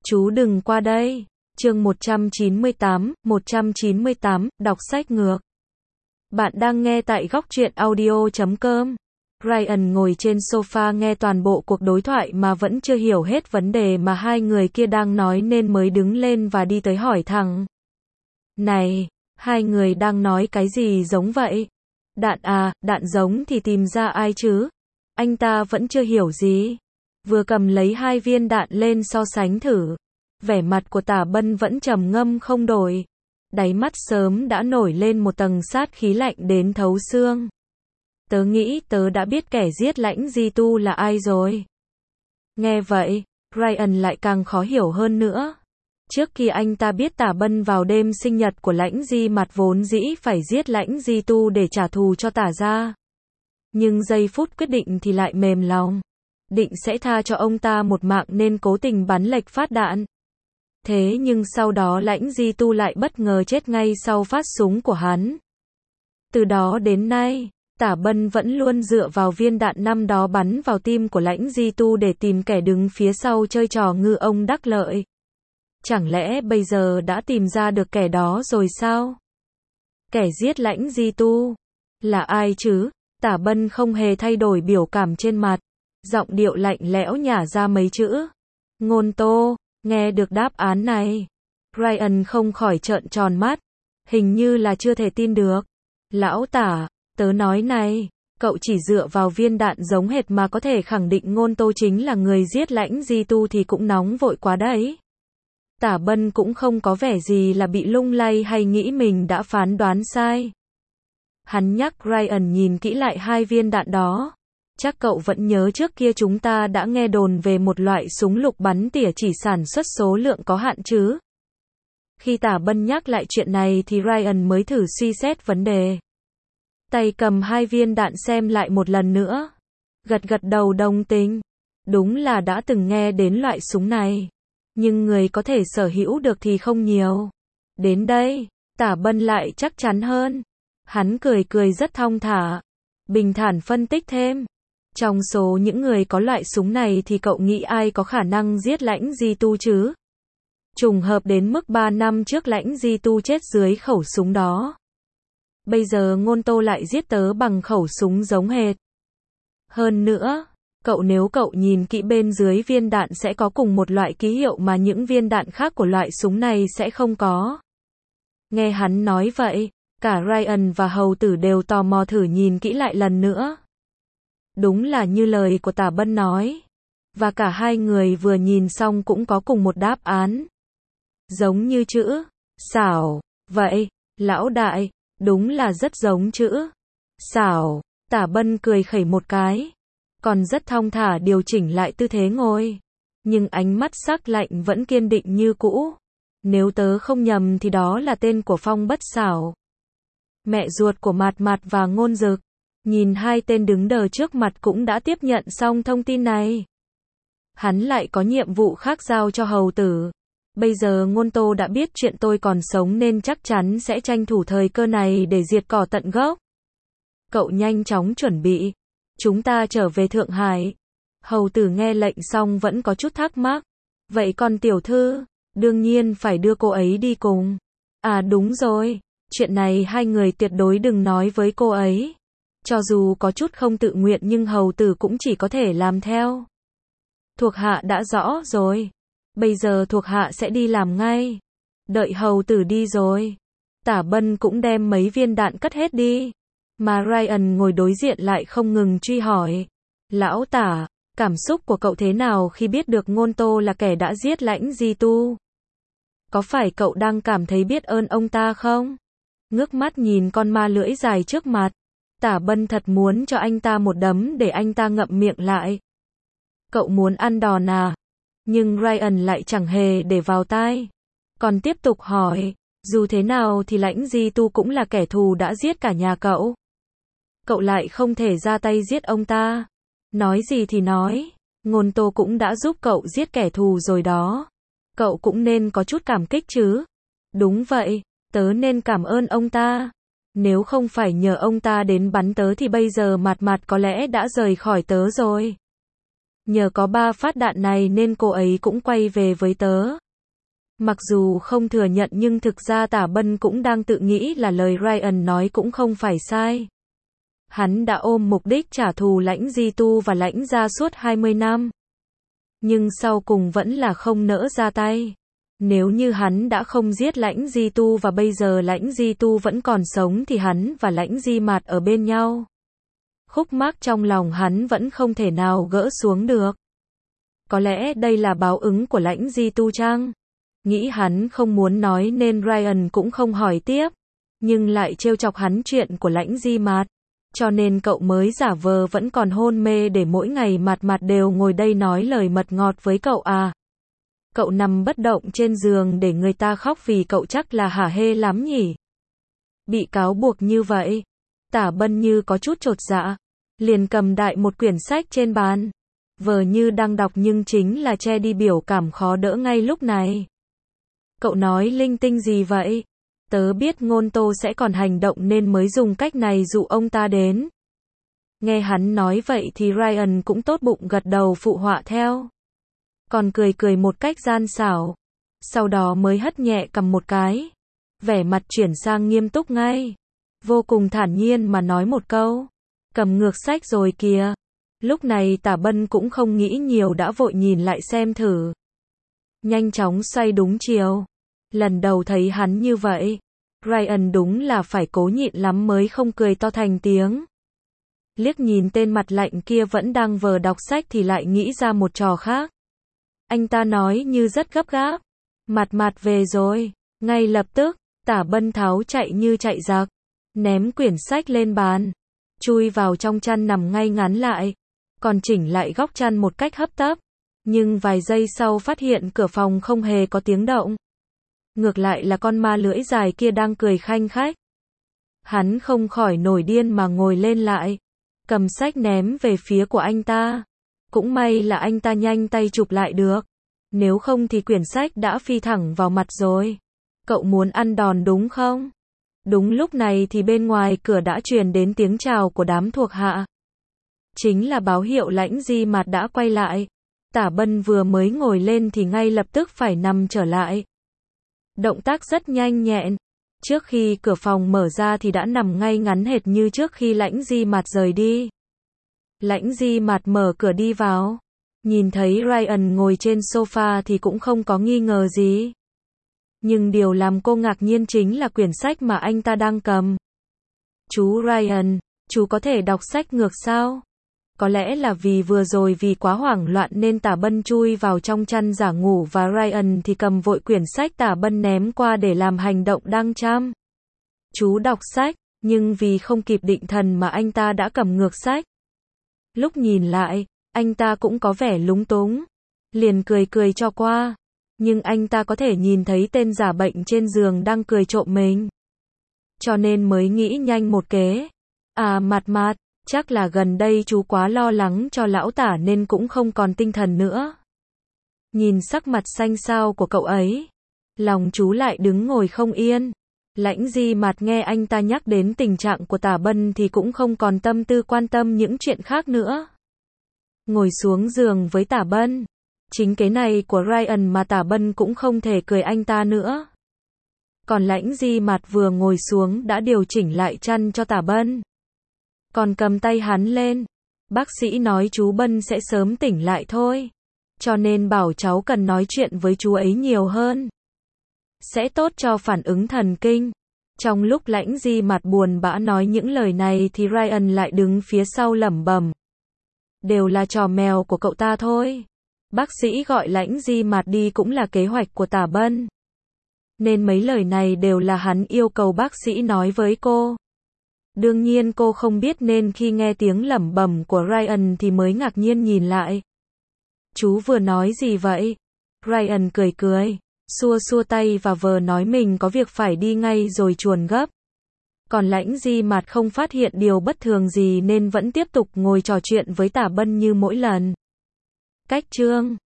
Chú đừng qua đây. Chương 198, đọc sách ngược. Bạn đang nghe tại góc truyện audio.com. Ryan ngồi trên sofa nghe toàn bộ cuộc đối thoại mà vẫn chưa hiểu hết vấn đề mà hai người kia đang nói nên mới đứng lên và đi tới hỏi thẳng. Này, hai người đang nói cái gì giống vậy? Đạn à, đạn giống thì tìm ra ai chứ? Anh ta vẫn chưa hiểu gì. Vừa cầm lấy hai viên đạn lên so sánh thử. Vẻ mặt của Tả Bân vẫn trầm ngâm không đổi. Đáy mắt sớm đã nổi lên một tầng sát khí lạnh đến thấu xương. Tớ nghĩ tớ đã biết kẻ giết Lãnh Di Tu là ai rồi. Nghe vậy, Ryan lại càng khó hiểu hơn nữa. Trước khi anh ta biết Tả Bân vào đêm sinh nhật của Lãnh Di Mặt vốn dĩ phải giết Lãnh Di Tu để trả thù cho Tả gia. Nhưng giây phút quyết định thì lại mềm lòng. Định sẽ tha cho ông ta một mạng nên cố tình bắn lệch phát đạn. Thế nhưng sau đó Lãnh Di Tu lại bất ngờ chết ngay sau phát súng của hắn. Từ đó đến nay, Tả Bân vẫn luôn dựa vào viên đạn năm đó bắn vào tim của Lãnh Di Tu để tìm kẻ đứng phía sau chơi trò ngư ông đắc lợi. Chẳng lẽ bây giờ đã tìm ra được kẻ đó rồi sao? Kẻ giết Lãnh Di Tu là ai chứ? Tả Bân không hề thay đổi biểu cảm trên mặt, giọng điệu lạnh lẽo nhả ra mấy chữ. Ngôn Tô. Nghe được đáp án này, Ryan không khỏi trợn tròn mắt, hình như là chưa thể tin được. Lão Tả, tớ nói này, cậu chỉ dựa vào viên đạn giống hệt mà có thể khẳng định Ngôn Tô chính là người giết Lãnh Di Tu thì cũng nóng vội quá đấy. Tả Bân cũng không có vẻ gì là bị lung lay hay nghĩ mình đã phán đoán sai. Hắn nhắc Ryan nhìn kỹ lại hai viên đạn đó. Chắc cậu vẫn nhớ trước kia chúng ta đã nghe đồn về một loại súng lục bắn tỉa chỉ sản xuất số lượng có hạn chứ? Khi Tả Bân nhắc lại chuyện này thì Ryan mới thử suy xét vấn đề. Tay cầm hai viên đạn xem lại một lần nữa. Gật gật đầu đồng tình. Đúng là đã từng nghe đến loại súng này. Nhưng người có thể sở hữu được thì không nhiều. Đến đây, Tả Bân lại chắc chắn hơn. Hắn cười cười rất thong thả. Bình thản phân tích thêm. Trong số những người có loại súng này thì cậu nghĩ ai có khả năng giết Lãnh Di Tu chứ? Trùng hợp đến mức 3 năm trước Lãnh Di Tu chết dưới khẩu súng đó. Bây giờ Ngôn Tô lại giết tớ bằng khẩu súng giống hệt. Hơn nữa, nếu cậu nhìn kỹ bên dưới viên đạn sẽ có cùng một loại ký hiệu mà những viên đạn khác của loại súng này sẽ không có. Nghe hắn nói vậy, cả Ryan và Hầu Tử đều tò mò thử nhìn kỹ lại lần nữa. Đúng là như lời của Tả Bân nói. Và cả hai người vừa nhìn xong cũng có cùng một đáp án. Giống như chữ xảo. Vậy, lão đại, đúng là rất giống chữ xảo. Tả Bân cười khẩy một cái. Còn rất thong thả điều chỉnh lại tư thế ngồi. Nhưng ánh mắt sắc lạnh vẫn kiên định như cũ. Nếu tớ không nhầm thì đó là tên của Phong Bất Xảo. Mẹ ruột của Mạt Mạt và Ngôn Dực. Nhìn hai tên đứng đờ trước mặt cũng đã tiếp nhận xong thông tin này. Hắn lại có nhiệm vụ khác giao cho Hầu Tử. Bây giờ Ngôn Tô đã biết chuyện tôi còn sống nên chắc chắn sẽ tranh thủ thời cơ này để diệt cỏ tận gốc. Cậu nhanh chóng chuẩn bị. Chúng ta trở về Thượng Hải. Hầu Tử nghe lệnh xong vẫn có chút thắc mắc. Vậy còn tiểu thư? Đương nhiên phải đưa cô ấy đi cùng. À đúng rồi. Chuyện này hai người tuyệt đối đừng nói với cô ấy. Cho dù có chút không tự nguyện nhưng Hầu Tử cũng chỉ có thể làm theo. Thuộc hạ đã rõ rồi. Bây giờ thuộc hạ sẽ đi làm ngay. Đợi Hầu Tử đi rồi. Tả Bân cũng đem mấy viên đạn cất hết đi. Mà Ryan ngồi đối diện lại không ngừng truy hỏi. Lão Tả, cảm xúc của cậu thế nào khi biết được Ngôn Tô là kẻ đã giết Lãnh Di Tu? Có phải cậu đang cảm thấy biết ơn ông ta không? Ngước mắt nhìn con ma lưỡi dài trước mặt. Tả Bân thật muốn cho anh ta một đấm để anh ta ngậm miệng lại. Cậu muốn ăn đòn à? Nhưng Ryan lại chẳng hề để vào tai. Còn tiếp tục hỏi, dù thế nào thì Lãnh Di Tu cũng là kẻ thù đã giết cả nhà cậu. Cậu lại không thể ra tay giết ông ta. Nói gì thì nói, Ngôn Tô cũng đã giúp cậu giết kẻ thù rồi đó. Cậu cũng nên có chút cảm kích chứ. Đúng vậy, tớ nên cảm ơn ông ta. Nếu không phải nhờ ông ta đến bắn tớ thì bây giờ Mạt Mạt có lẽ đã rời khỏi tớ rồi. Nhờ có 3 phát đạn này nên cô ấy cũng quay về với tớ. Mặc dù không thừa nhận nhưng thực ra Tả Bân cũng đang tự nghĩ là lời Ryan nói cũng không phải sai. Hắn đã ôm mục đích trả thù Lãnh Di Tu và Lãnh gia suốt 20 năm. Nhưng sau cùng vẫn là không nỡ ra tay. Nếu như hắn đã không giết Lãnh Di Tu và bây giờ Lãnh Di Tu vẫn còn sống thì hắn và Lãnh Di Mạt ở bên nhau. Khúc mắc trong lòng hắn vẫn không thể nào gỡ xuống được. Có lẽ đây là báo ứng của Lãnh Di Tu chăng? Nghĩ hắn không muốn nói nên Ryan cũng không hỏi tiếp. Nhưng lại trêu chọc hắn chuyện của Lãnh Di Mạt. Cho nên cậu mới giả vờ vẫn còn hôn mê để mỗi ngày Mạt Mạt đều ngồi đây nói lời mật ngọt với cậu à. Cậu nằm bất động trên giường để người ta khóc vì cậu chắc là hả hê lắm nhỉ. Bị cáo buộc như vậy. Tả Bân như có chút chột dạ. Liền cầm đại một quyển sách trên bàn. Vờ như đang đọc nhưng chính là che đi biểu cảm khó đỡ ngay lúc này. Cậu nói linh tinh gì vậy? Tớ biết Ngôn Tô sẽ còn hành động nên mới dùng cách này dụ ông ta đến. Nghe hắn nói vậy thì Ryan cũng tốt bụng gật đầu phụ họa theo. Còn cười cười một cách gian xảo. Sau đó mới hất nhẹ cầm một cái. Vẻ mặt chuyển sang nghiêm túc ngay. Vô cùng thản nhiên mà nói một câu. Cầm ngược sách rồi kìa. Lúc này Tả Bân cũng không nghĩ nhiều đã vội nhìn lại xem thử. Nhanh chóng xoay đúng chiều. Lần đầu thấy hắn như vậy. Ryan đúng là phải cố nhịn lắm mới không cười to thành tiếng. Liếc nhìn tên mặt lạnh kia vẫn đang vờ đọc sách thì lại nghĩ ra một trò khác. Anh ta nói như rất gấp gáp. Mạt Mạt về rồi. Ngay lập tức, Tả Bân tháo chạy như chạy giặc. Ném quyển sách lên bàn. Chui vào trong chăn nằm ngay ngắn lại. Còn chỉnh lại góc chăn một cách hấp tấp. Nhưng vài giây sau phát hiện cửa phòng không hề có tiếng động. Ngược lại là con ma lưỡi dài kia đang cười khanh khách. Hắn không khỏi nổi điên mà ngồi lên lại. Cầm sách ném về phía của anh ta. Cũng may là anh ta nhanh tay chụp lại được. Nếu không thì quyển sách đã phi thẳng vào mặt rồi. Cậu muốn ăn đòn đúng không? Đúng lúc này thì bên ngoài cửa đã truyền đến tiếng chào của đám thuộc hạ. Chính là báo hiệu Lãnh Di Mạt đã quay lại. Tả Bân vừa mới ngồi lên thì ngay lập tức phải nằm trở lại. Động tác rất nhanh nhẹn. Trước khi cửa phòng mở ra thì đã nằm ngay ngắn hệt như trước khi Lãnh Di Mạt rời đi. Lãnh Di Mạt mở cửa đi vào. Nhìn thấy Ryan ngồi trên sofa thì cũng không có nghi ngờ gì. Nhưng điều làm cô ngạc nhiên chính là quyển sách mà anh ta đang cầm. Chú Ryan, chú có thể đọc sách ngược sao? Có lẽ là vì vừa rồi vì quá hoảng loạn nên Tả Bân chui vào trong chăn giả ngủ và Ryan thì cầm vội quyển sách Tả Bân ném qua để làm hành động đang chăm. Chú đọc sách, nhưng vì không kịp định thần mà anh ta đã cầm ngược sách. Lúc nhìn lại, anh ta cũng có vẻ lúng túng. Liền cười cười cho qua. Nhưng anh ta có thể nhìn thấy tên giả bệnh trên giường đang cười trộm mình. Cho nên mới nghĩ nhanh một kế. À Mạt Mạt, chắc là gần đây chú quá lo lắng cho lão Tả nên cũng không còn tinh thần nữa. Nhìn sắc mặt xanh xao của cậu ấy. Lòng chú lại đứng ngồi không yên. Lãnh Di Mạt nghe anh ta nhắc đến tình trạng của Tả Bân thì cũng không còn tâm tư quan tâm những chuyện khác nữa. Ngồi xuống giường với Tả Bân. Chính cái này của Ryan mà Tả Bân cũng không thể cười anh ta nữa. Còn Lãnh Di Mạt vừa ngồi xuống đã điều chỉnh lại chăn cho Tả Bân. Còn cầm tay hắn lên. Bác sĩ nói chú Bân sẽ sớm tỉnh lại thôi. Cho nên bảo cháu cần nói chuyện với chú ấy nhiều hơn. Sẽ tốt cho phản ứng thần kinh. Trong lúc Lãnh Di Mạt buồn bã nói những lời này thì Ryan lại đứng phía sau lẩm bẩm. Đều là trò mèo của cậu ta thôi. Bác sĩ gọi Lãnh Di Mạt đi cũng là kế hoạch của Tả Bân. Nên mấy lời này đều là hắn yêu cầu bác sĩ nói với cô. Đương nhiên cô không biết nên khi nghe tiếng lẩm bẩm của Ryan thì mới ngạc nhiên nhìn lại. Chú vừa nói gì vậy? Ryan cười cười, xua xua tay và vờ nói mình có việc phải đi ngay rồi chuồn gấp. Còn Lãnh Di Mạt không phát hiện điều bất thường gì nên vẫn tiếp tục ngồi trò chuyện với Tả Bân như mỗi lần. Cách chương